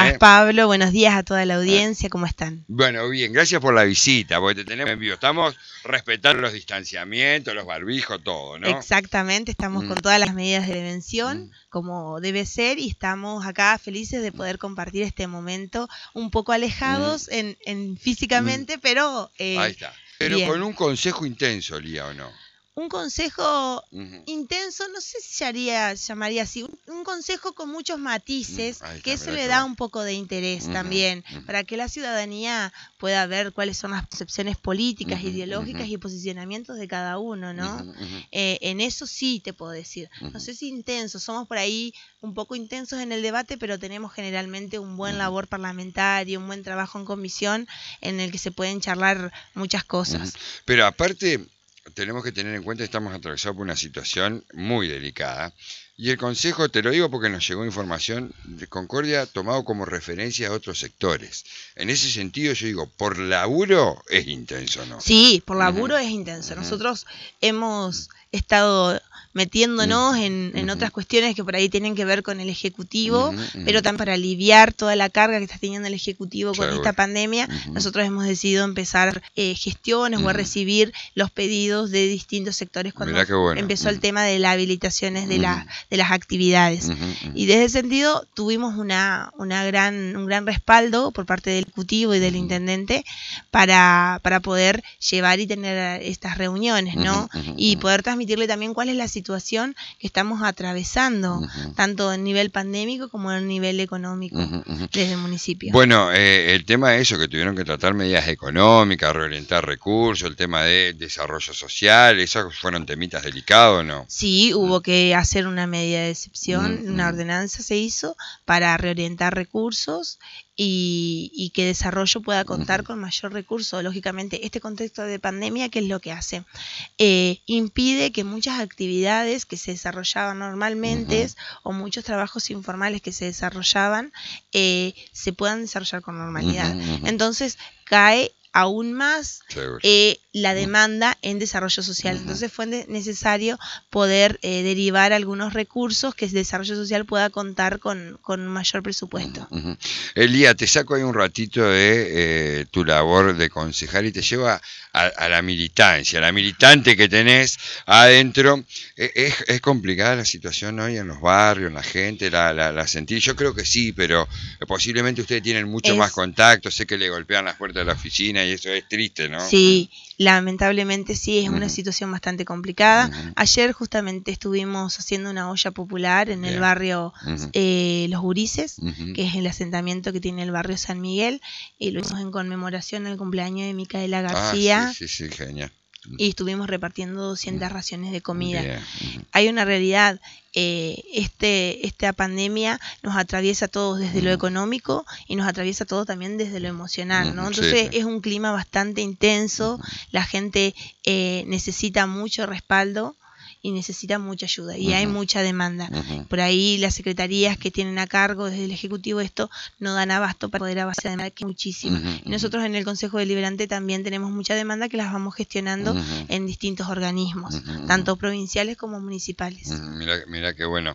días, Pablo. Buenos días a toda la audiencia. ¿Cómo están? Bueno, bien. Gracias por la visita, porque te tenemos en vivo. Estamos respetando los distanciamientos, los barbijos, todo, ¿no? Exactamente. Estamos con todas las medidas de prevención, como debe ser, y estamos acá felices de poder compartir este momento un poco alejados físicamente, pero ahí está. Pero bien. Con un consejo intenso, Lía, ¿o no? Un consejo intenso, no sé si llamaría así, un consejo con muchos matices, que eso le da un poco de interés también, para que la ciudadanía pueda ver cuáles son las percepciones políticas, ideológicas y posicionamientos de cada uno, ¿no? En eso sí te puedo decir. No sé si intenso, somos por ahí un poco intensos en el debate, pero tenemos generalmente un buen labor parlamentario, un buen trabajo en comisión, en el que se pueden charlar muchas cosas. Pero aparte, tenemos que tener en cuenta que estamos atravesados por una situación muy delicada. Y el consejo, te lo digo porque nos llegó información de Concordia tomado como referencia a otros sectores. En ese sentido, yo digo, por laburo es intenso, ¿no? Sí, por laburo es intenso. Nosotros hemos estado metiéndonos en otras cuestiones que por ahí tienen que ver con el Ejecutivo, pero también para aliviar toda la carga que está teniendo el Ejecutivo con esta pandemia, nosotros hemos decidido empezar gestiones o a recibir los pedidos de distintos sectores cuando empezó el tema de las habilitaciones de las actividades. Y desde ese sentido tuvimos un gran respaldo por parte del Ejecutivo y del Intendente para poder llevar y tener estas reuniones, ¿no? Y poder transmitirle también cuál es la situación que estamos atravesando, tanto en nivel pandémico como en nivel económico desde el municipio. Bueno, el tema de eso, que tuvieron que tratar medidas económicas, reorientar recursos, el tema de desarrollo social, esos fueron temitas delicados, ¿no? Sí, hubo que hacer una medida de excepción, una ordenanza se hizo para reorientar recursos y que desarrollo pueda contar con mayor recurso. Lógicamente, este contexto de pandemia, ¿qué es lo que hace? Impide que muchas actividades que se desarrollaban normalmente o muchos trabajos informales que se desarrollaban se puedan desarrollar con normalidad. Entonces, cae aún más la demanda en desarrollo social. Entonces fue necesario poder derivar algunos recursos que el desarrollo social pueda contar con un mayor presupuesto. Elía, te saco ahí un ratito de tu labor de concejal y te lleva a la militancia, la militante que tenés adentro. ¿Es complicada la situación hoy en los barrios, en la gente? ¿La sentís? Yo creo que sí, pero posiblemente ustedes tienen mucho más contacto. Sé que le golpean las puertas de la oficina y eso es triste, ¿no? Sí, lamentablemente sí, es una situación bastante complicada. Ayer justamente estuvimos haciendo una olla popular en el barrio Los Gurises, que es el asentamiento que tiene el barrio San Miguel, y lo hicimos en conmemoración del cumpleaños de Micaela García. Sí, genial. Y estuvimos repartiendo 200 raciones de comida. Hay una realidad, esta pandemia nos atraviesa a todos desde lo económico y nos atraviesa a todos también desde lo emocional, ¿no? Entonces es un clima bastante intenso, la gente necesita mucho respaldo y necesita mucha ayuda y hay mucha demanda. Por ahí las secretarías que tienen a cargo desde el Ejecutivo esto no dan abasto para poder avanzar, demanda que es muchísima. Y nosotros en el Consejo Deliberante también tenemos mucha demanda que las vamos gestionando en distintos organismos, tanto provinciales como municipales. Mira qué bueno.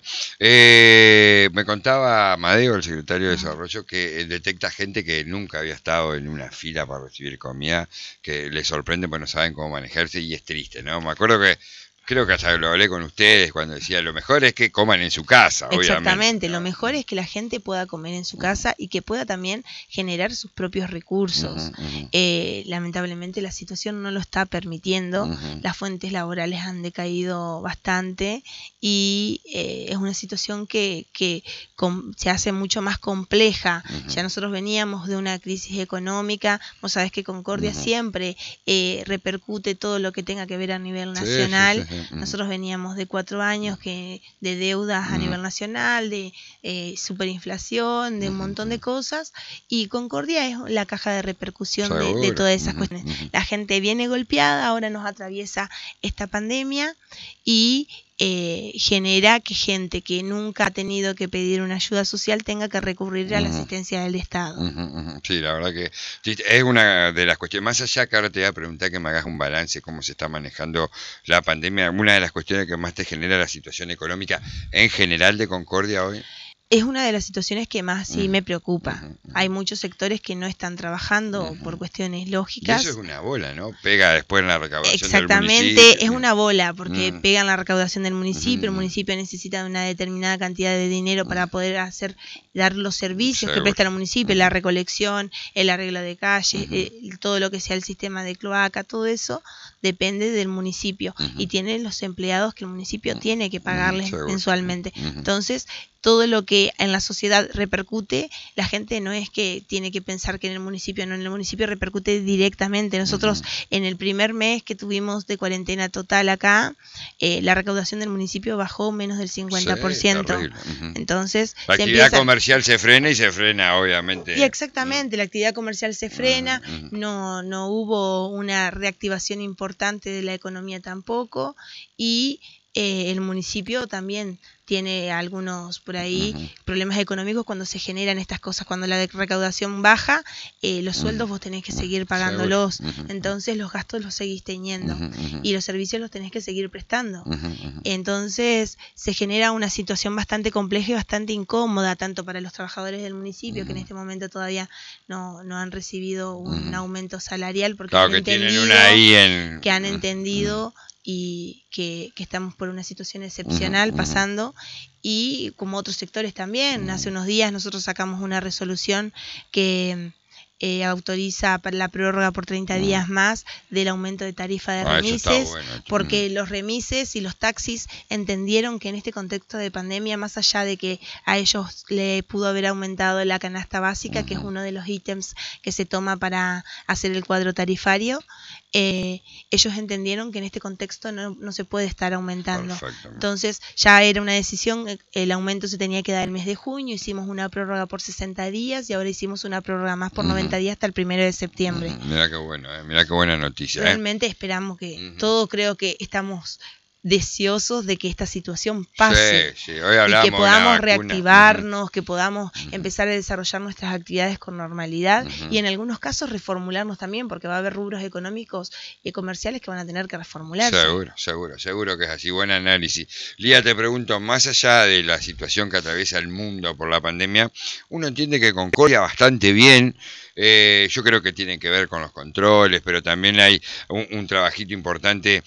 Me contaba Amadeo, el secretario de Desarrollo, que detecta gente que nunca había estado en una fila para recibir comida, que le sorprende porque no saben cómo manejarse y es triste, ¿no? Me acuerdo que creo que hasta lo hablé con ustedes cuando decía lo mejor es que coman en su casa. Exactamente, ¿no? Lo mejor es que la gente pueda comer en su casa y que pueda también generar sus propios recursos. Lamentablemente la situación no lo está permitiendo, las fuentes laborales han decaído bastante y es una situación que se hace mucho más compleja. Ya nosotros veníamos de una crisis económica, vos sabés que Concordia siempre repercute todo lo que tenga que ver a nivel nacional. Nosotros veníamos de 4 años de deudas a nivel nacional, de superinflación, de un montón de cosas, y Concordia es la caja de repercusión de todas esas cuestiones. La gente viene golpeada, ahora nos atraviesa esta pandemia y genera que gente que nunca ha tenido que pedir una ayuda social tenga que recurrir a la asistencia del Estado. Sí, la verdad que es una de las cuestiones, más allá que ahora te voy a preguntar que me hagas un balance, cómo se está manejando la pandemia, una de las cuestiones que más te genera la situación económica en general de Concordia hoy. es una de las situaciones que más sí me preocupa. Hay muchos sectores que no están trabajando por cuestiones lógicas. Y eso es una bola, ¿no? Pega después en la recaudación Exactamente, del municipio. es una bola, porque pega en la recaudación del municipio. El municipio necesita de una determinada cantidad de dinero para poder dar los servicios que presta el municipio, la recolección, el arreglo de calles, todo lo que sea el sistema de cloaca, todo eso depende del municipio y tiene los empleados que el municipio tiene que pagarles mensualmente. Entonces, todo lo que en la sociedad repercute, la gente no es que tiene que pensar que en el municipio, no, en el municipio repercute directamente. Nosotros en el primer mes que tuvimos de cuarentena total acá, la recaudación del municipio bajó menos del 50%. Entonces, la actividad comercial se frena y se frena, obviamente. Y exactamente, la actividad comercial se frena, no hubo una reactivación importante de la economía tampoco, y el municipio también tiene algunos por ahí problemas económicos cuando se generan estas cosas. Cuando la recaudación baja, los sueldos vos tenés que seguir pagándolos, entonces los gastos los seguís teniendo y los servicios los tenés que seguir prestando. Entonces se genera una situación bastante compleja y bastante incómoda, tanto para los trabajadores del municipio, que en este momento todavía no han recibido un aumento salarial, porque claro, que han entendido y que estamos por una situación excepcional pasando, y como otros sectores también. Hace unos días nosotros sacamos una resolución que autoriza para la prórroga por 30 días más del aumento de tarifa de remises, porque los remises y los taxis entendieron que en este contexto de pandemia, más allá de que a ellos le pudo haber aumentado la canasta básica, que es uno de los ítems que se toma para hacer el cuadro tarifario, ellos entendieron que en este contexto no se puede estar aumentando. Entonces ya era una decisión, el aumento se tenía que dar el mes de junio, hicimos una prórroga por 60 días y ahora hicimos una prórroga más por 90 días hasta el 1 de septiembre. Mirá qué bueno, mirá qué buena noticia. Realmente esperamos que todos, creo que estamos deseosos de que esta situación pase, Hoy hablamos y que podamos reactivarnos, que podamos empezar a desarrollar nuestras actividades con normalidad y en algunos casos reformularnos también, porque va a haber rubros económicos y comerciales que van a tener que reformularse. Seguro que es así. Buen análisis. Lía, te pregunto, más allá de la situación que atraviesa el mundo por la pandemia, uno entiende que Concordia bastante bien. Yo creo que tiene que ver con los controles, pero también hay un trabajito importante,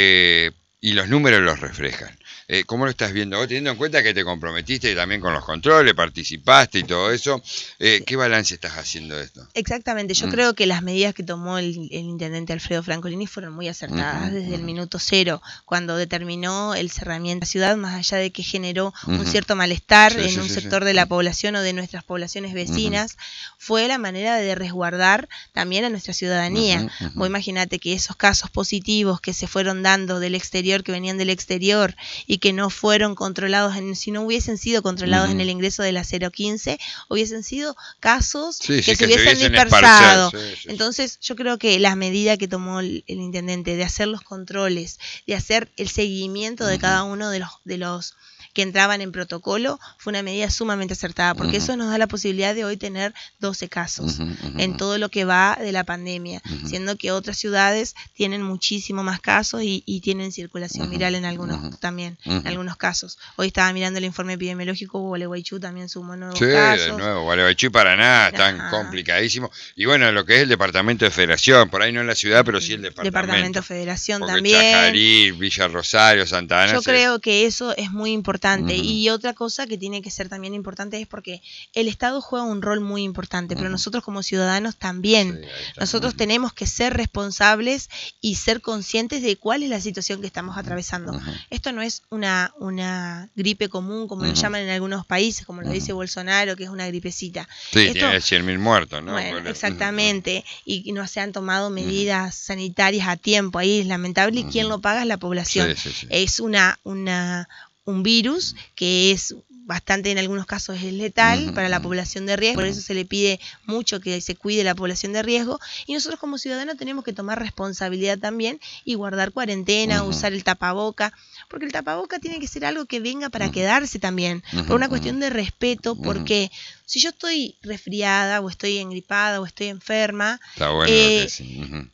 y los números los reflejan. ¿Cómo lo estás viendo vos? Teniendo en cuenta que te comprometiste también con los controles, participaste y todo eso, ¿qué balance estás haciendo de esto? Exactamente, yo creo que las medidas que tomó el intendente Alfredo Francolini fueron muy acertadas desde el minuto cero, cuando determinó el cerramiento de la ciudad, más allá de que generó un cierto malestar en un sector de la población o de nuestras poblaciones vecinas, fue la manera de resguardar también a nuestra ciudadanía. Vos imaginate que esos casos positivos que se fueron dando del exterior, que venían del exterior y que no fueron controlados, si no hubiesen sido controlados en el ingreso de la 015, hubiesen sido casos que se hubiesen dispersado. Entonces yo creo que la medida que tomó el intendente de hacer los controles, de hacer el seguimiento de cada uno de los que entraban en protocolo, fue una medida sumamente acertada, porque eso nos da la posibilidad de hoy tener 12 casos en todo lo que va de la pandemia, siendo que otras ciudades tienen muchísimo más casos y tienen circulación viral en algunos también, en algunos casos. Hoy estaba mirando el informe epidemiológico, Gualeguaychú también sumó nuevos casos. De nuevo, Gualeguaychú y Paraná están complicadísimos. Y bueno, lo que es el departamento de Federación, por ahí no en la ciudad, pero sí el departamento. Federación porque también. Chajarí, Villa Rosario, Santa Ana. Yo creo que eso es muy importante. Y otra cosa que tiene que ser también importante es porque el Estado juega un rol muy importante, pero nosotros como ciudadanos también. Nosotros tenemos que ser responsables y ser conscientes de cuál es la situación que estamos atravesando. Esto no es una gripe común, como lo llaman en algunos países, como lo dice Bolsonaro, que es una gripecita. Sí, tiene 100.000 muertos, ¿no? Bueno, exactamente. Y no se han tomado medidas sanitarias a tiempo. Ahí es lamentable, y quien lo paga es la población. Es un virus que es bastante, en algunos casos es letal para la población de riesgo, por eso se le pide mucho que se cuide la población de riesgo, y nosotros como ciudadanos tenemos que tomar responsabilidad también y guardar cuarentena, usar el tapaboca, porque el tapaboca tiene que ser algo que venga para quedarse también, por una cuestión de respeto, porque si yo estoy resfriada o estoy engripada o estoy enferma, está bueno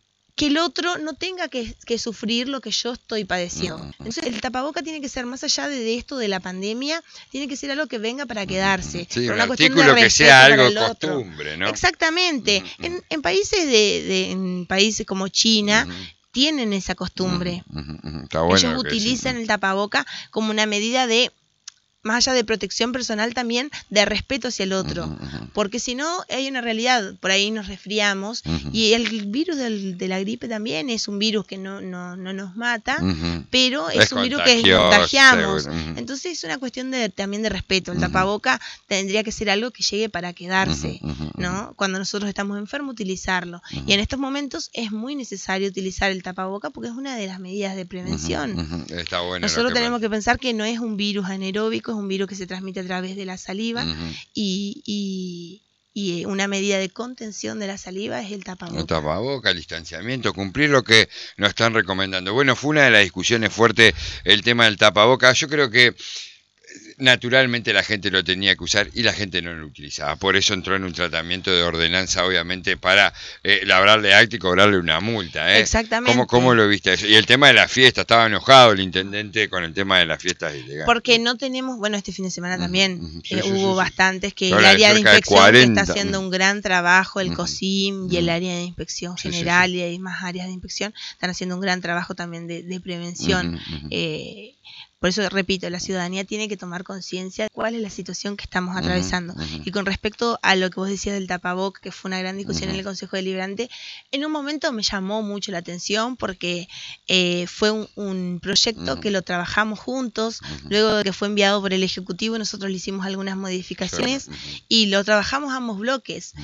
que el otro no tenga que sufrir lo que yo estoy padeciendo. Entonces el tapaboca tiene que ser, más allá de esto de la pandemia, tiene que ser algo que venga para quedarse. Sí, por un una cuestión de artículo que respeto sea para algo el otro. costumbre, ¿no? Exactamente. En países en países como China tienen esa costumbre. Está bueno Ellos lo que utilizan el tapaboca como una medida de, más allá de protección personal, también de respeto hacia el otro. Porque si no, hay una realidad, por ahí nos resfriamos, y el virus de la gripe también es un virus que no nos mata, pero es un virus que contagiamos. Entonces es una cuestión también de respeto. El tapaboca tendría que ser algo que llegue para quedarse, ¿no? Cuando nosotros estamos enfermos, utilizarlo. Y en estos momentos es muy necesario utilizar el tapaboca porque es una de las medidas de prevención. Está bueno. Nosotros tenemos que pensar que no es un virus anaeróbico, es un virus que se transmite a través de la saliva y una medida de contención de la saliva es el tapaboca. El tapaboca, el distanciamiento, cumplir lo que nos están recomendando. Bueno, fue una de las discusiones fuertes el tema del tapaboca. Yo creo que naturalmente la gente lo tenía que usar y la gente no lo utilizaba. Por eso entró en un tratamiento de ordenanza, obviamente, para labrarle acta y cobrarle una multa. Exactamente. ¿Cómo lo viste eso? Y el tema de la fiesta, estaba enojado el intendente con el tema de las fiestas ilegales. Porque no tenemos, bueno, este fin de semana también hubo bastantes que Ahora, el área de inspección 40, que está haciendo un gran trabajo, el COSIM y el área de inspección general y hay más áreas de inspección, están haciendo un gran trabajo también de prevención. Por eso, repito, la ciudadanía tiene que tomar conciencia de cuál es la situación que estamos atravesando. Y con respecto a lo que vos decías del tapaboca, que fue una gran discusión en el Consejo Deliberante, en un momento me llamó mucho la atención porque fue un proyecto que lo trabajamos juntos, luego de que fue enviado por el Ejecutivo nosotros le hicimos algunas modificaciones y lo trabajamos ambos bloques.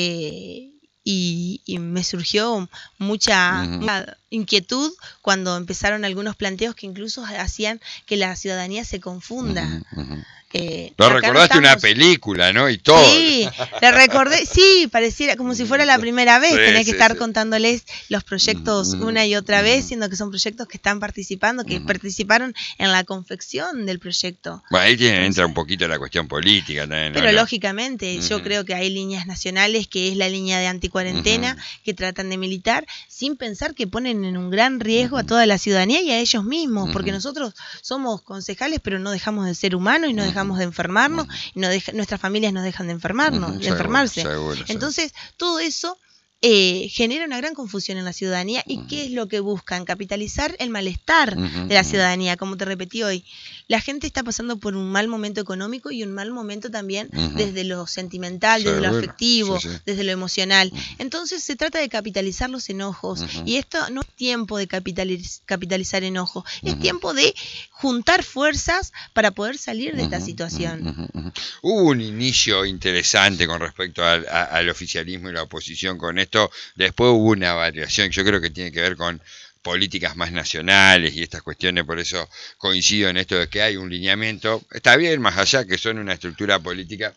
Y me surgió mucha inquietud cuando empezaron algunos planteos que incluso hacían que la ciudadanía se confunda. Lo recordaste una película, ¿no? Y todo. Sí, le recordé, sí, pareciera como si fuera la primera vez, tenés que estar contándoles los proyectos una y otra vez, siendo que son proyectos que están participando, que participaron en la confección del proyecto. Bueno, ahí entra un poquito la cuestión política también. Pero lógicamente, yo creo que hay líneas nacionales, que es la línea de anticuarentena, que tratan de militar, sin pensar que ponen en un gran riesgo a toda la ciudadanía y a ellos mismos, porque nosotros somos concejales, pero no dejamos de ser humanos y no dejamos de enfermarnos, y nuestras familias no dejan de enfermarse. Seguro. Entonces, todo eso genera una gran confusión en la ciudadanía. ¿Y qué es lo que buscan? Capitalizar el malestar de la ciudadanía. Como te repetí hoy, la gente está pasando por un mal momento económico y un mal momento también desde lo sentimental, desde lo afectivo, desde lo emocional. Entonces se trata de capitalizar los enojos. Y esto no es tiempo de capitalizar enojo, es tiempo de juntar fuerzas para poder salir de esta situación. Hubo un inicio interesante con respecto al oficialismo y la oposición con esto. Después hubo una variación, yo creo que tiene que ver con políticas más nacionales y estas cuestiones, por eso coincido en esto de que hay un lineamiento, está bien, más allá que son una estructura política.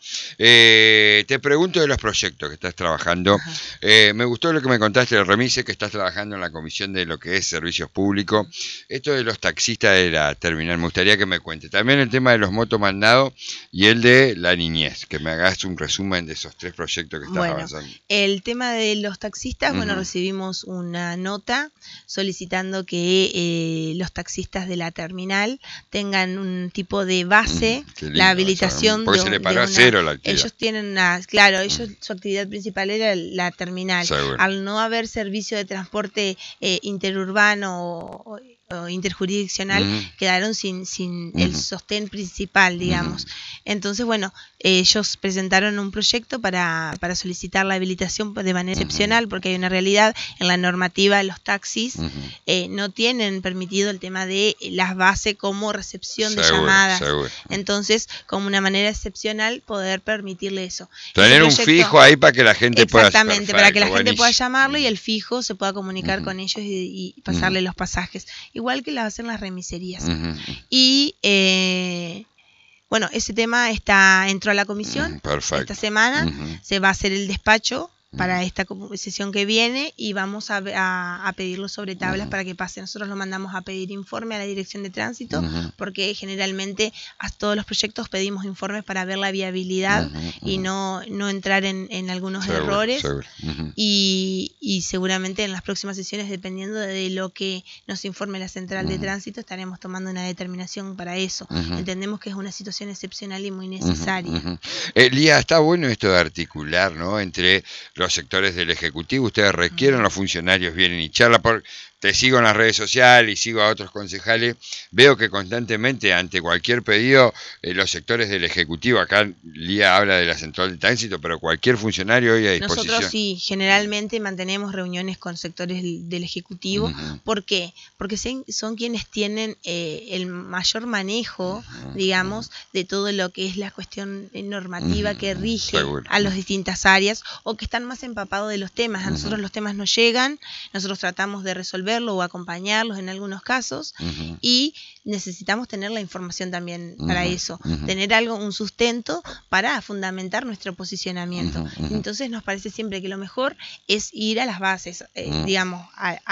Te pregunto de los proyectos que estás trabajando. Me gustó lo que me contaste del remise, que estás trabajando en la comisión de lo que es servicios públicos. Esto de los taxistas de la terminal, me gustaría que me cuentes. También el tema de los motomandados y el de la niñez, que me hagas un resumen de esos 3 proyectos que estás avanzando. El tema de los taxistas, recibimos una nota solicitando que los taxistas de la terminal tengan un tipo de base, la habilitación. Porque se le paró a cero la actividad. Ellos tienen ellos su actividad principal era la terminal. Seguro. Al no haber servicio de transporte interurbano o interjurisdiccional, quedaron sin el sostén principal, digamos. Entonces, bueno, ellos presentaron un proyecto para solicitar la habilitación de manera excepcional, porque hay una realidad en la normativa de los taxis, no tienen permitido el tema de las bases como recepción de llamadas. Entonces, como una manera excepcional, poder permitirle eso. Tener un fijo ahí para que la gente pueda... Exactamente, para que la gente pueda llamarlo y el fijo se pueda comunicar con ellos y pasarle los pasajes. Igual que lo hacen las remiserías. Y bueno, ese tema entró a la comisión esta semana. Se va a hacer el despacho para esta sesión que viene y vamos a pedirlo sobre tablas para que pase. Nosotros lo mandamos a pedir informe a la Dirección de Tránsito porque generalmente a todos los proyectos pedimos informes para ver la viabilidad y no entrar en algunos errores. Y seguramente en las próximas sesiones, dependiendo de lo que nos informe la Central de Tránsito, estaremos tomando una determinación para eso. Entendemos que es una situación excepcional y muy necesaria. Lía, está bueno esto de articular, ¿no?, entre los sectores del Ejecutivo. Ustedes requieren, los funcionarios vienen y charlan. Te sigo en las redes sociales y sigo a otros concejales. Veo que constantemente, ante cualquier pedido, los sectores del Ejecutivo, acá Lía habla de la Central de Tránsito, pero cualquier funcionario hoy a disposición. Nosotros sí, generalmente mantenemos reuniones con sectores del Ejecutivo. ¿Por qué? Porque son quienes tienen el mayor manejo, digamos, de todo lo que es la cuestión normativa que rige a las distintas áreas o que están más empapados de los temas. A nosotros los temas nos llegan, nosotros tratamos de resolverlo o acompañarlos en algunos casos y necesitamos tener la información también para eso, tener un sustento para fundamentar nuestro posicionamiento. Entonces nos parece siempre que lo mejor es ir a las bases, digamos,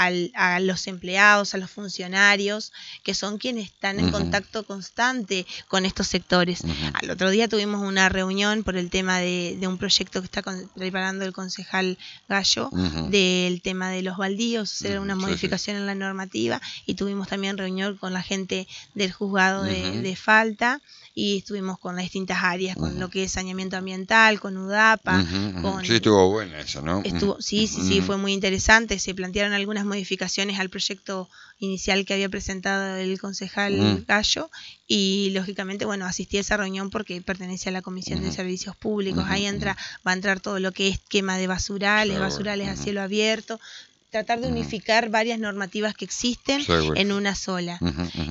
a los empleados, a los funcionarios, que son quienes están en contacto constante con estos sectores. Al otro día tuvimos una reunión por el tema de un proyecto que está preparando el concejal Gallo, del tema de los baldíos, hacer una modificación en la normativa, y tuvimos también reunión con la gente del juzgado de falta, y estuvimos con las distintas áreas, con lo que es saneamiento ambiental, con UDAPA. Sí, estuvo buena eso, ¿no? Sí, fue muy interesante. Se plantearon algunas modificaciones al proyecto inicial que había presentado el concejal Gallo, y lógicamente, bueno, asistí a esa reunión porque pertenece a la Comisión de Servicios Públicos. Ahí va a entrar todo lo que es quema de basurales a cielo abierto, tratar de unificar varias normativas que existen en una sola.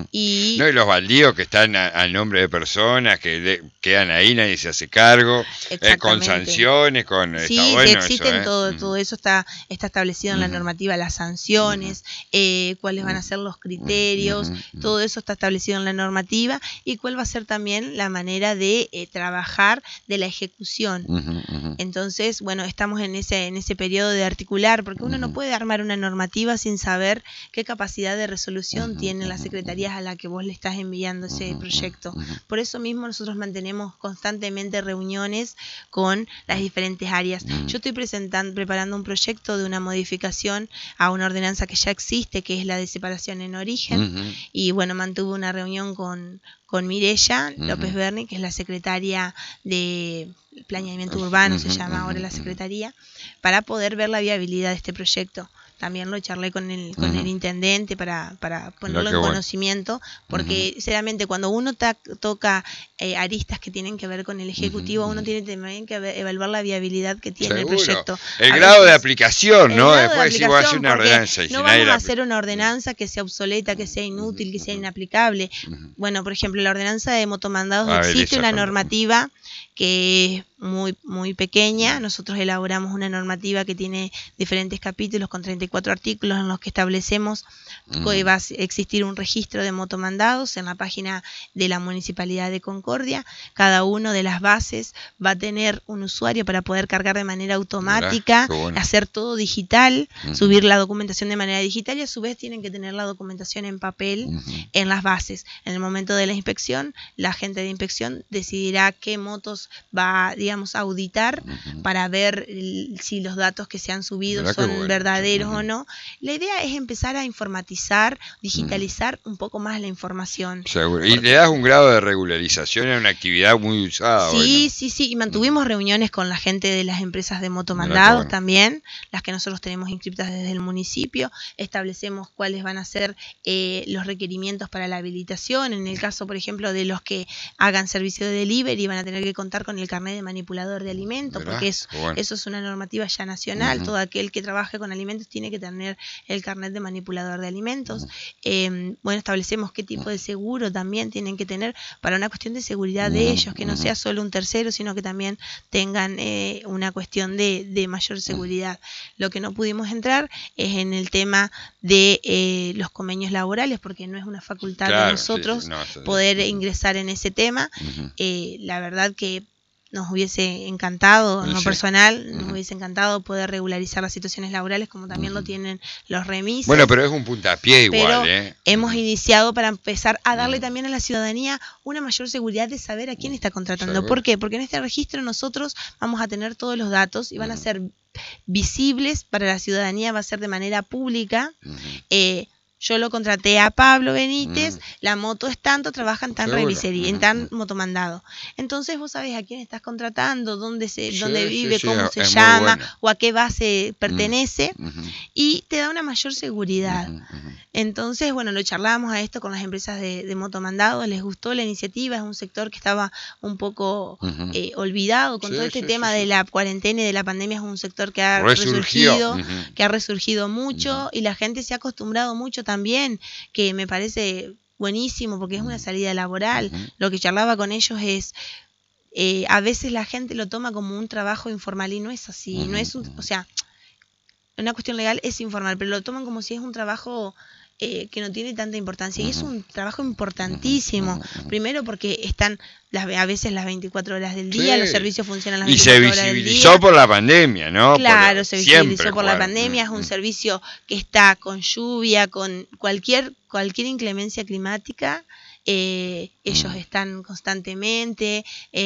Y los baldíos que están a nombre de personas que quedan ahí, nadie se hace cargo, con sanciones, sí, existen todo eso está establecido en la normativa, las sanciones, cuáles van a ser los criterios, todo eso está establecido en la normativa, y cuál va a ser también la manera de trabajar de la ejecución. Entonces, bueno, estamos en ese periodo de articular, porque uno no puede armar una normativa sin saber qué capacidad de resolución tienen las secretarías a la que vos le estás enviando ese proyecto. Por eso mismo nosotros mantenemos constantemente reuniones con las diferentes áreas. Yo estoy preparando un proyecto de una modificación a una ordenanza que ya existe, que es la de separación en origen, y bueno, mantuve una reunión con Mireya López Berni, que es la secretaria de Planeamiento Urbano, se llama ahora la secretaría, para poder ver la viabilidad de este proyecto. También lo charlé con el intendente para ponerlo en conocimiento, porque sinceramente cuando uno toca aristas que tienen que ver con el Ejecutivo, uno tiene también que evaluar la viabilidad que tiene el proyecto. El grado de aplicación, ¿no? Después si vos haces una ordenanza. No vamos a hacer una ordenanza que sea obsoleta, que sea inútil, que sea inaplicable. Bueno, por ejemplo, la ordenanza de motomandados, existe una normativa que es muy pequeña. Nosotros elaboramos una normativa que tiene diferentes capítulos con 34 artículos en los que establecemos que va a existir un registro de motomandados en la página de la Municipalidad de Concordia. Cada una de las bases va a tener un usuario para poder cargar de manera automática, hacer todo digital, subir la documentación de manera digital, y a su vez tienen que tener la documentación en papel en las bases. En el momento de la inspección, la agente de inspección decidirá qué motos va, digamos, a auditar para ver si los datos que se han subido son verdaderos o no. La idea es empezar a informatizar, digitalizar un poco más la información. Seguro. Y le das un grado de regularización en una actividad muy usada. Sí, y mantuvimos reuniones con la gente de las empresas de motomandados también, las que nosotros tenemos inscriptas desde el municipio. Establecemos cuáles van a ser los requerimientos para la habilitación. En el caso, por ejemplo, de los que hagan servicio de delivery, van a tener que contar con el carnet de manipulador de alimentos, porque eso es una normativa ya nacional. Todo aquel que trabaje con alimentos tiene que tener el carnet de manipulador de alimentos. Bueno, establecemos qué tipo de seguro también tienen que tener para una cuestión de seguridad de ellos, que no sea solo un tercero, sino que también tengan una cuestión de mayor seguridad. Lo que no pudimos entrar es en el tema de los convenios laborales, porque no es una facultad de nosotros poder ingresar en ese tema. La verdad que nos hubiese encantado, en lo Sí. personal, nos hubiese encantado poder regularizar las situaciones laborales como también lo tienen los remises. Bueno, pero es un puntapié igual, Pero hemos iniciado para empezar a darle también a la ciudadanía una mayor seguridad de saber a quién está contratando. Seguro. ¿Por qué? Porque en este registro nosotros vamos a tener todos los datos y van a ser visibles para la ciudadanía, va a ser de manera pública. Yo lo contraté a Pablo Benítez, la moto es tanto, trabaja en tan Seguro. remisería, en tan motomandado. Entonces vos sabés a quién estás contratando, dónde vive, cómo se es muy llama, bueno. o a qué base pertenece, Ujú. y te da una mayor seguridad. Ujú. Entonces, bueno, lo charlábamos a esto con las empresas de motomandado, les gustó la iniciativa, es un sector que estaba un poco olvidado con todo este tema de la cuarentena y de la pandemia, es un sector que ha resurgido, que ha resurgido mucho y la gente se ha acostumbrado mucho también, que me parece buenísimo porque es una salida laboral. Lo que charlaba con ellos es, a veces la gente lo toma como un trabajo informal y no es así, no es o sea, una cuestión legal es informal, pero lo toman como si es un trabajo que no tiene tanta importancia. Y es un trabajo importantísimo. Primero porque están a veces las 24 horas del día, los servicios funcionan las 24 horas del día. Y se visibilizó por la pandemia, ¿no? Claro, se visibilizó por la pandemia. Es un servicio que está con lluvia, con cualquier inclemencia climática. Ellos están constantemente.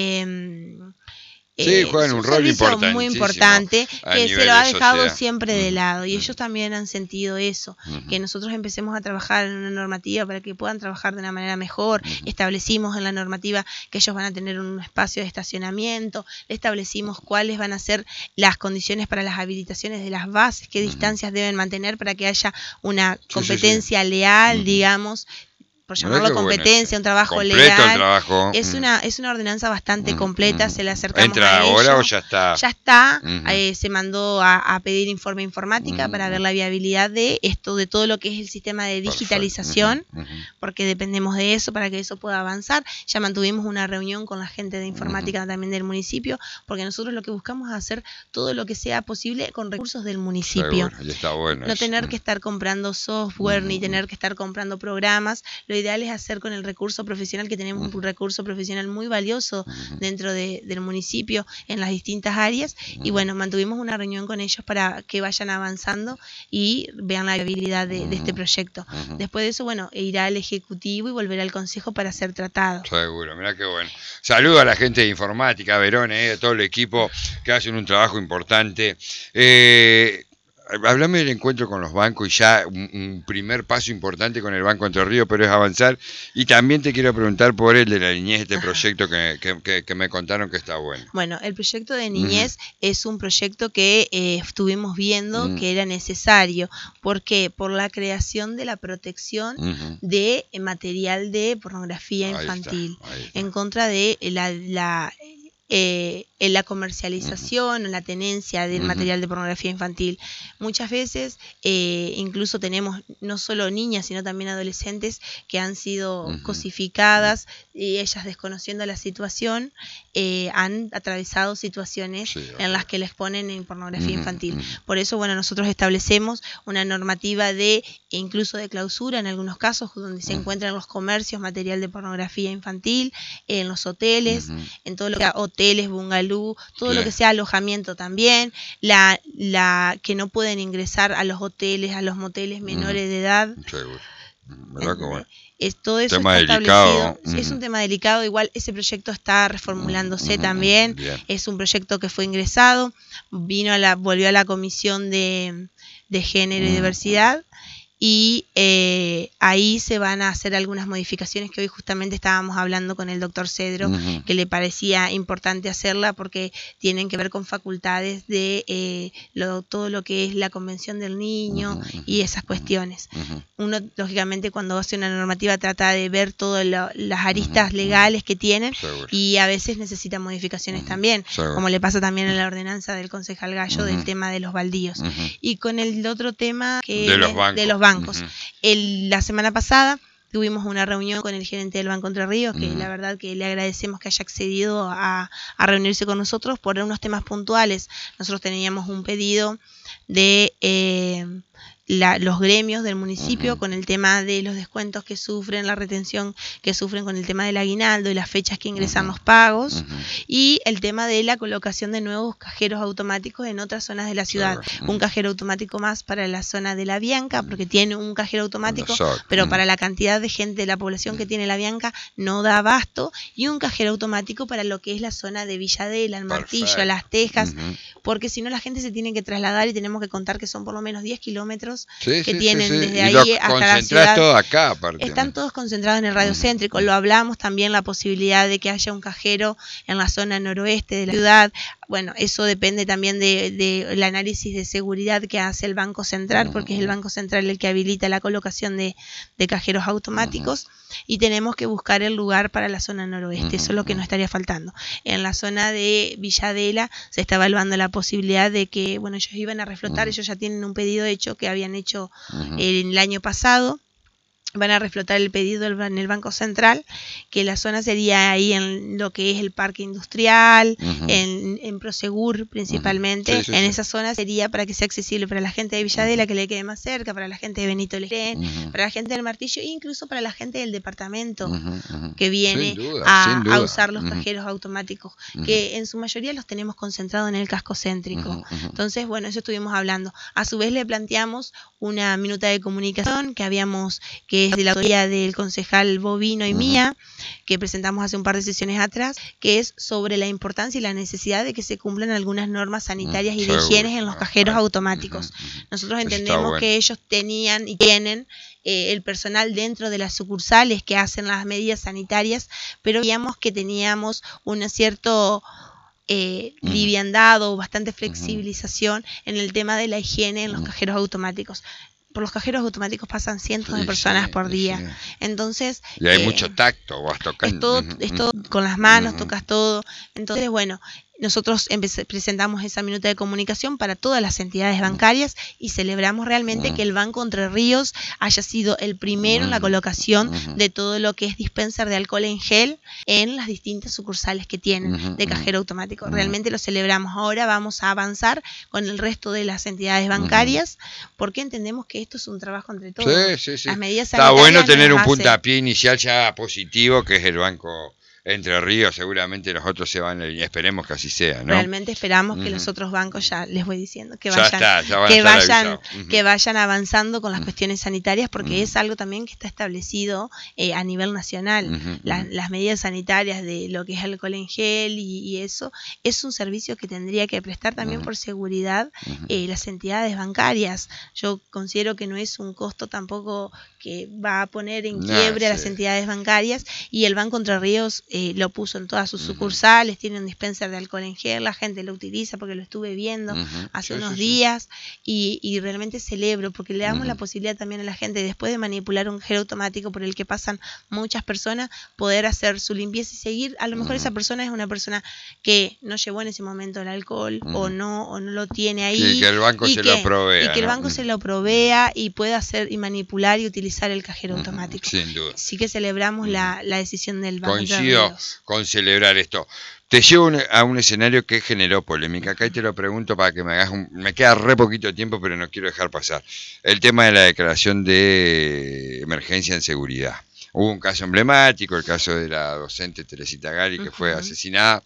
Sí, juegan un rol muy importante que se lo ha dejado siempre de lado y ellos también han sentido eso, que nosotros empecemos a trabajar en una normativa para que puedan trabajar de una manera mejor. Establecimos en la normativa que ellos van a tener un espacio de estacionamiento, establecimos cuáles van a ser las condiciones para las habilitaciones de las bases, qué distancias deben mantener para que haya una competencia leal, digamos, por llamarlo competencia, un trabajo completo legal. El trabajo. Es una ordenanza bastante completa, se le acercamos ¿Entra a ahora ello. o ya está? Ya está, se mandó a pedir informe informática para ver la viabilidad de esto, de todo lo que es el sistema de digitalización, porque dependemos de eso para que eso pueda avanzar. Ya mantuvimos una reunión con la gente de informática también del municipio, porque nosotros lo que buscamos es hacer todo lo que sea posible con recursos del municipio. Seguro, y está bueno no eso. tener que estar comprando software ni tener que estar comprando programas. Lo ideal es hacer con el recurso profesional, que tenemos un recurso profesional muy valioso dentro del municipio en las distintas áreas. Y bueno, mantuvimos una reunión con ellos para que vayan avanzando y vean la viabilidad de este proyecto. Después de eso, bueno, irá al Ejecutivo y volverá al Consejo para ser tratado. Seguro, mirá qué bueno. Saludo a la gente de informática, a Verón, a todo el equipo que hacen un trabajo importante. Hablame del encuentro con los bancos y ya un primer paso importante con el Banco Entre Ríos, pero es avanzar. Y también te quiero preguntar por el de la niñez, este proyecto que me contaron que está bueno. Bueno, el proyecto de niñez es un proyecto que estuvimos viendo que era necesario. ¿Por qué? Por la creación de la protección de material de pornografía infantil. Ahí está. En contra de la comercialización o la tenencia del material de pornografía infantil. Muchas veces incluso tenemos no solo niñas sino también adolescentes que han sido cosificadas y ellas, desconociendo la situación, han atravesado situaciones en las que les ponen en pornografía infantil. Por eso, bueno, nosotros establecemos una normativa incluso de clausura en algunos casos donde se encuentran los comercios material de pornografía infantil, en los hoteles, en todo lo que sea hoteles, bungalú, todo lo que sea alojamiento también, que no pueden ingresar a los hoteles, a los moteles menores de edad. Seguro. Todo eso tema está delicado. establecido. Es un tema delicado. Igual ese proyecto está reformulándose también. Bien. Es un proyecto que fue ingresado, volvió a la Comisión de Género y Diversidad. Y ahí se van a hacer algunas modificaciones que hoy justamente estábamos hablando con el doctor Cedro, que le parecía importante hacerla porque tienen que ver con facultades de todo lo que es la Convención del Niño y esas cuestiones. Uno, lógicamente, cuando hace una normativa trata de ver todas las aristas legales que tienen. Seguro. Y a veces necesita modificaciones también, Seguro. como le pasa también en la ordenanza del concejal Gallo del tema de los baldíos. Y con el otro tema que de los bancos. La semana pasada tuvimos una reunión con el gerente del Banco Entre Ríos, que la verdad que le agradecemos que haya accedido a reunirse con nosotros por unos temas puntuales. Nosotros teníamos un pedido de los gremios del municipio con el tema de los descuentos que sufren, la retención que sufren con el tema del aguinaldo y las fechas que ingresan los pagos, y el tema de la colocación de nuevos cajeros automáticos en otras zonas de la ciudad. Un cajero automático más para la zona de La Bianca, porque tiene un cajero automático, pero para la cantidad de gente de la población que tiene La Bianca no da abasto, y un cajero automático para lo que es la zona de Villadela, el Martillo, Las Tejas, porque si no la gente se tiene que trasladar y tenemos que contar que son por lo menos 10 kilómetros que tienen desde ahí hasta la ciudad. Todo acá, aparte, están todos concentrados en el radio céntrico. Lo hablamos también, la posibilidad de que haya un cajero en la zona noroeste de la ciudad. Bueno, eso depende también del análisis de seguridad que hace el Banco Central, porque es el Banco Central el que habilita la colocación de cajeros automáticos, y tenemos que buscar el lugar para la zona noroeste. Eso es lo que nos estaría faltando. En la zona de Villadela se está evaluando la posibilidad de que, bueno, ellos iban a reflotar, ellos ya tienen un pedido hecho que habían hecho el año pasado. Van a reflotar el pedido en el Banco Central, que la zona sería ahí en lo que es el parque industrial, en Prosegur principalmente. En esa zona sería para que sea accesible para la gente de Villadela, que le quede más cerca, para la gente de Benito Legrén, para la gente del Martillo, e incluso para la gente del departamento que viene a usar los cajeros automáticos, que en su mayoría los tenemos concentrados en el casco céntrico. Entonces, bueno, eso estuvimos hablando. A su vez le planteamos una minuta de comunicación que es de la autoría del concejal Bovino y mía, que presentamos hace un par de sesiones atrás, que es sobre la importancia y la necesidad de que se cumplan algunas normas sanitarias y de higiene en los cajeros automáticos. Nosotros entendemos que ellos tenían y tienen el personal dentro de las sucursales que hacen las medidas sanitarias, pero veíamos que teníamos un cierto liviandad o bastante flexibilización en el tema de la higiene en los cajeros automáticos. Por los cajeros automáticos pasan cientos de personas por día. Entonces, y hay mucho tacto, vas tocando. Es todo con las manos, tocas todo. Entonces, bueno, nosotros presentamos esa minuta de comunicación para todas las entidades bancarias y celebramos realmente que el Banco Entre Ríos haya sido el primero en la colocación de todo lo que es dispenser de alcohol en gel en las distintas sucursales que tienen de cajero automático. Realmente lo celebramos. Ahora vamos a avanzar con el resto de las entidades bancarias, porque entendemos que esto es un trabajo entre todos. Las medidas Está bueno tener un puntapié inicial ya positivo, que es el Banco Entre Ríos. Seguramente los otros se van a línea, esperemos que así sea, ¿no? Realmente esperamos que los otros bancos, ya les voy diciendo, que vayan avanzando con las cuestiones sanitarias, porque es algo también que está establecido a nivel nacional. Las medidas sanitarias de lo que es alcohol en gel y eso es un servicio que tendría que prestar también por seguridad las entidades bancarias. Yo considero que no es un costo tampoco que va a poner en quiebre a las entidades bancarias, y el Banco Entre Ríos lo puso en todas sus sucursales, tiene un dispenser de alcohol en gel, la gente lo utiliza porque lo estuve viendo hace unos días, y realmente celebro porque le damos la posibilidad también a la gente, después de manipular un cajero automático por el que pasan muchas personas, poder hacer su limpieza y seguir. A lo mejor esa persona es una persona que no llevó en ese momento el alcohol o no lo tiene ahí, que el banco se lo provea, y que el banco se lo provea y pueda hacer y manipular y utilizar el cajero automático. Sin duda. Sí que celebramos la decisión del Banco. Coincido con celebrar esto. Te llevo a un escenario que generó polémica. Acá te lo pregunto para que me hagas me queda re poquito tiempo, pero no quiero dejar pasar. El tema de la declaración de emergencia en seguridad. Hubo un caso emblemático, el caso de la docente Teresita Gali, que fue asesinada,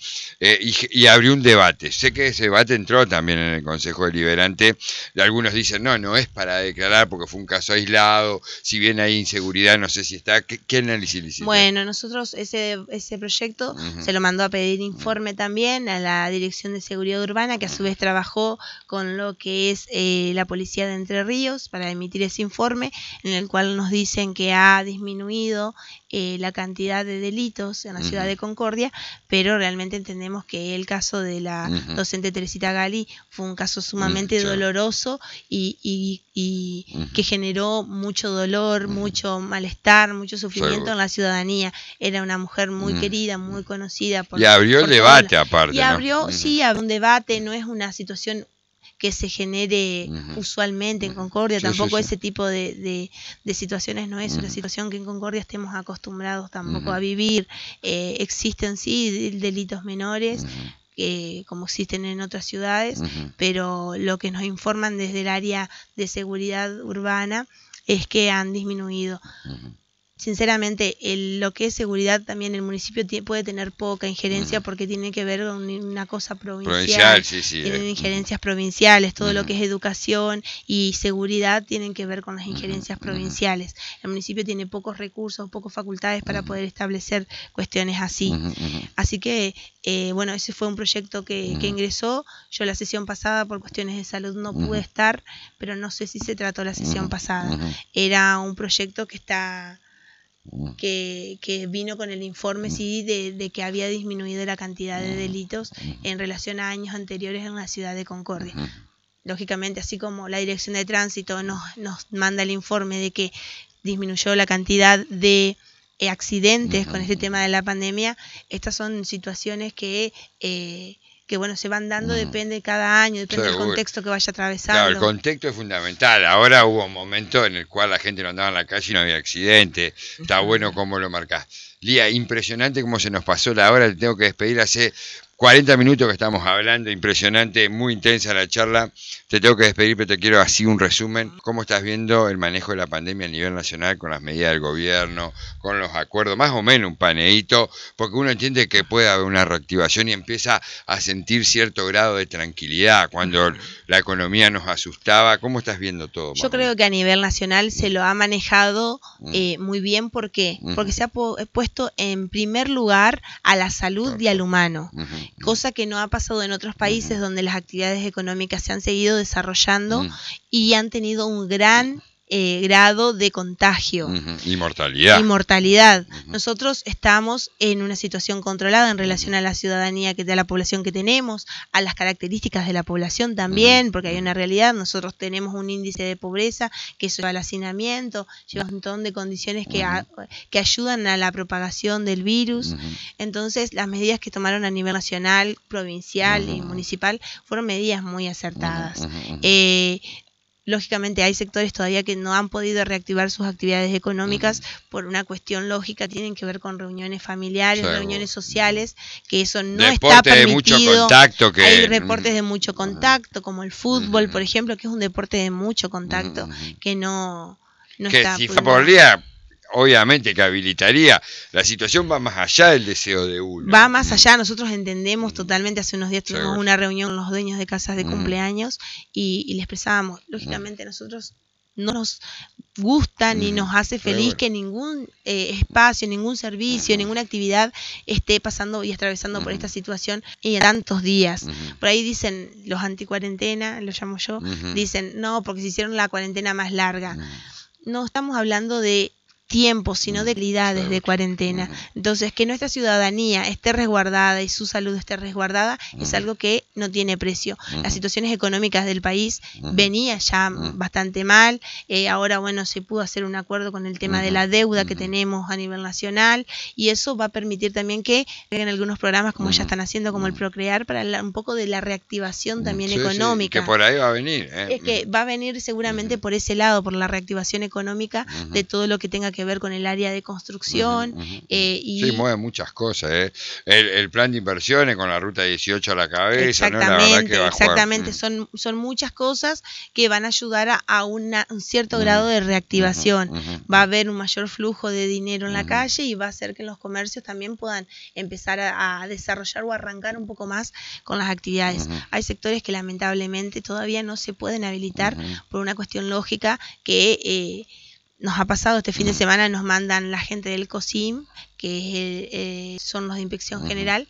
y abrió un debate. Sé que ese debate entró también en el Consejo Deliberante. Algunos dicen, no es para declarar porque fue un caso aislado, si bien hay inseguridad, no sé si está. ¿Qué análisis le hiciste? Bueno, nosotros ese proyecto se lo mandó a pedir informe también a la Dirección de Seguridad Urbana, que a su vez trabajó con lo que es la Policía de Entre Ríos para emitir ese informe, en el cual nos dicen que ha disminuido la cantidad de delitos en la ciudad de Concordia, pero realmente entendemos que el caso de la docente Teresita Gali fue un caso sumamente doloroso y que generó mucho dolor, mucho malestar, mucho sufrimiento en la ciudadanía. Era una mujer muy querida, muy conocida. Y abrió el debate aparte. Y abrió, abrió un debate, no es una situación que se genere usualmente en Concordia, tampoco ese tipo de situaciones no es una situación que en Concordia estemos acostumbrados tampoco a vivir. Existen delitos menores como existen en otras ciudades, pero lo que nos informan desde el área de seguridad urbana es que han disminuido. Sinceramente, lo que es seguridad también el municipio puede tener poca injerencia porque tiene que ver con una cosa provincial. Sí. Tienen injerencias provinciales, todo lo que es educación y seguridad tienen que ver con las injerencias provinciales. El municipio tiene pocos recursos, pocas facultades para poder establecer cuestiones así. Así que, bueno, ese fue un proyecto que ingresó. Yo la sesión pasada por cuestiones de salud no pude estar, pero no sé si se trató la sesión pasada. Era un proyecto que está... Que vino con el informe de que había disminuido la cantidad de delitos en relación a años anteriores en la ciudad de Concordia. Lógicamente, así como la Dirección de Tránsito nos manda el informe de que disminuyó la cantidad de accidentes con este tema de la pandemia, estas son situaciones que bueno, se van dando, depende cada año, depende del contexto que vaya atravesando. Claro, el contexto es fundamental. Ahora hubo un momento en el cual la gente no andaba en la calle y no había accidente. Está bueno cómo lo marcás. Lía, impresionante cómo se nos pasó la hora, te tengo que despedir hace 40 minutos que estamos hablando, impresionante, muy intensa la charla. Te tengo que despedir, pero te quiero así un resumen. ¿Cómo estás viendo el manejo de la pandemia a nivel nacional con las medidas del gobierno, con los acuerdos? Más o menos un paneíto, porque uno entiende que puede haber una reactivación y empieza a sentir cierto grado de tranquilidad cuando la economía nos asustaba. ¿Cómo estás viendo todo? Yo creo que a nivel nacional se lo ha manejado muy bien. ¿Por qué? Porque se ha puesto en primer lugar a la salud y al humano. Cosa que no ha pasado en otros países donde las actividades económicas se han seguido desarrollando y han tenido un gran grado de contagio. Y mortalidad. Nosotros estamos en una situación controlada en relación a la ciudadanía, de la población que tenemos, a las características de la población también, porque hay una realidad. Nosotros tenemos un índice de pobreza que lleva al hacinamiento, lleva un montón de condiciones que ayudan a la propagación del virus. Entonces, las medidas que tomaron a nivel nacional, provincial y municipal fueron medidas muy acertadas. Lógicamente hay sectores todavía que no han podido reactivar sus actividades económicas por una cuestión lógica, tienen que ver con reuniones familiares, reuniones sociales, que eso no está permitido. De mucho contacto hay deportes de mucho contacto, como el fútbol, por ejemplo, que es un deporte de mucho contacto, que no está... Si podría, obviamente que habilitaría. La situación va más allá del deseo de uno. Va más allá, nosotros entendemos totalmente. Hace unos días tuvimos una reunión con los dueños de casas de cumpleaños y le expresábamos, lógicamente nosotros no nos gusta ni nos hace feliz que ningún espacio, ningún servicio, ninguna actividad esté pasando y atravesando por esta situación y a tantos días. Por ahí dicen los anticuarentena, lo llamo yo, dicen no, porque se hicieron la cuarentena más larga. No estamos hablando de tiempo, sino de calidades de cuarentena. Entonces, que nuestra ciudadanía esté resguardada y su salud esté resguardada es algo que no tiene precio. Las situaciones económicas del país venían ya bastante mal. Ahora, bueno, se pudo hacer un acuerdo con el tema de la deuda que tenemos a nivel nacional y eso va a permitir también que en algunos programas, como ya están haciendo, como el Procrear, para un poco de la reactivación también económica. Que por ahí va a venir. Es que va a venir seguramente por ese lado, por la reactivación económica de todo lo que tenga que ver con el área de construcción. Sí, mueve muchas cosas. El plan de inversiones con la ruta 18 a la cabeza. Exactamente, ¿no? La verdad que va exactamente. Son muchas cosas que van a ayudar a un cierto grado de reactivación. Va a haber un mayor flujo de dinero en la calle y va a hacer que los comercios también puedan empezar a desarrollar o arrancar un poco más con las actividades. Hay sectores que lamentablemente todavía no se pueden habilitar por una cuestión lógica que nos ha pasado este fin de semana. Nos mandan la gente del COSIM, que son los de Inspección General,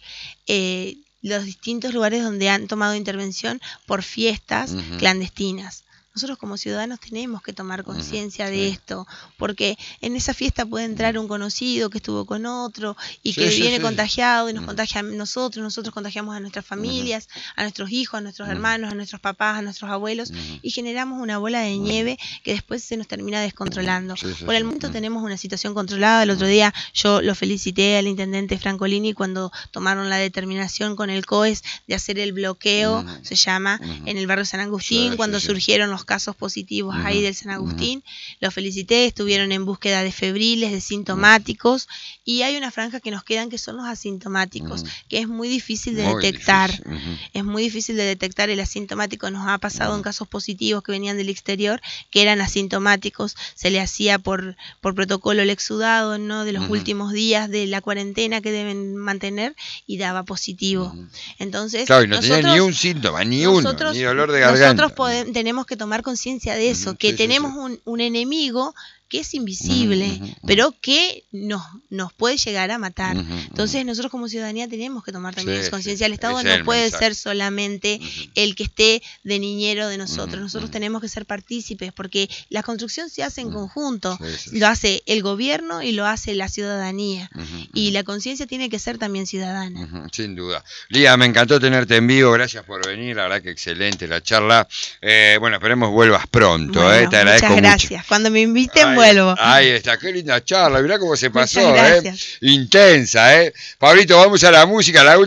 los distintos lugares donde han tomado intervención por fiestas clandestinas. Nosotros como ciudadanos tenemos que tomar conciencia de esto, porque en esa fiesta puede entrar un conocido que estuvo con otro y que viene contagiado y nos contagia a nosotros contagiamos a nuestras familias, a nuestros hijos, a nuestros hermanos, a nuestros papás, a nuestros abuelos y generamos una bola de nieve que después se nos termina descontrolando. Por el momento tenemos una situación controlada. El otro día yo lo felicité al intendente Francolini cuando tomaron la determinación con el COES de hacer el bloqueo, se llama, en el barrio San Agustín, cuando surgieron los casos positivos ahí del San Agustín. Los felicité, estuvieron en búsqueda de febriles, de sintomáticos, y hay una franja que nos quedan que son los asintomáticos, que es muy difícil de detectar. Es muy difícil de detectar el asintomático. Nos ha pasado en casos positivos que venían del exterior, que eran asintomáticos, se le hacía por protocolo el exudado, ¿no?, de los últimos días de la cuarentena que deben mantener, y daba positivo. Entonces, claro, y no tenía ni un síntoma, ni dolor de garganta. Nosotros tenemos que tomar conciencia de eso, que tenemos un enemigo que es invisible, pero que nos puede llegar a matar. Entonces nosotros como ciudadanía tenemos que tomar también conciencia. El Estado no puede ser solamente el que esté de niñero de nosotros. Nosotros tenemos que ser partícipes, porque la construcción se hace en conjunto. Lo hace el gobierno y lo hace la ciudadanía. Y la conciencia tiene que ser también ciudadana. Sin duda. Lía, me encantó tenerte en vivo. Gracias por venir. La verdad que excelente la charla. Bueno, esperemos vuelvas pronto. Bueno, te agradezco muchas gracias. Mucho. Cuando me inviten vuelvo. Ahí está, qué linda charla, mirá cómo se pasó, intensa, Pablito, vamos a la música, la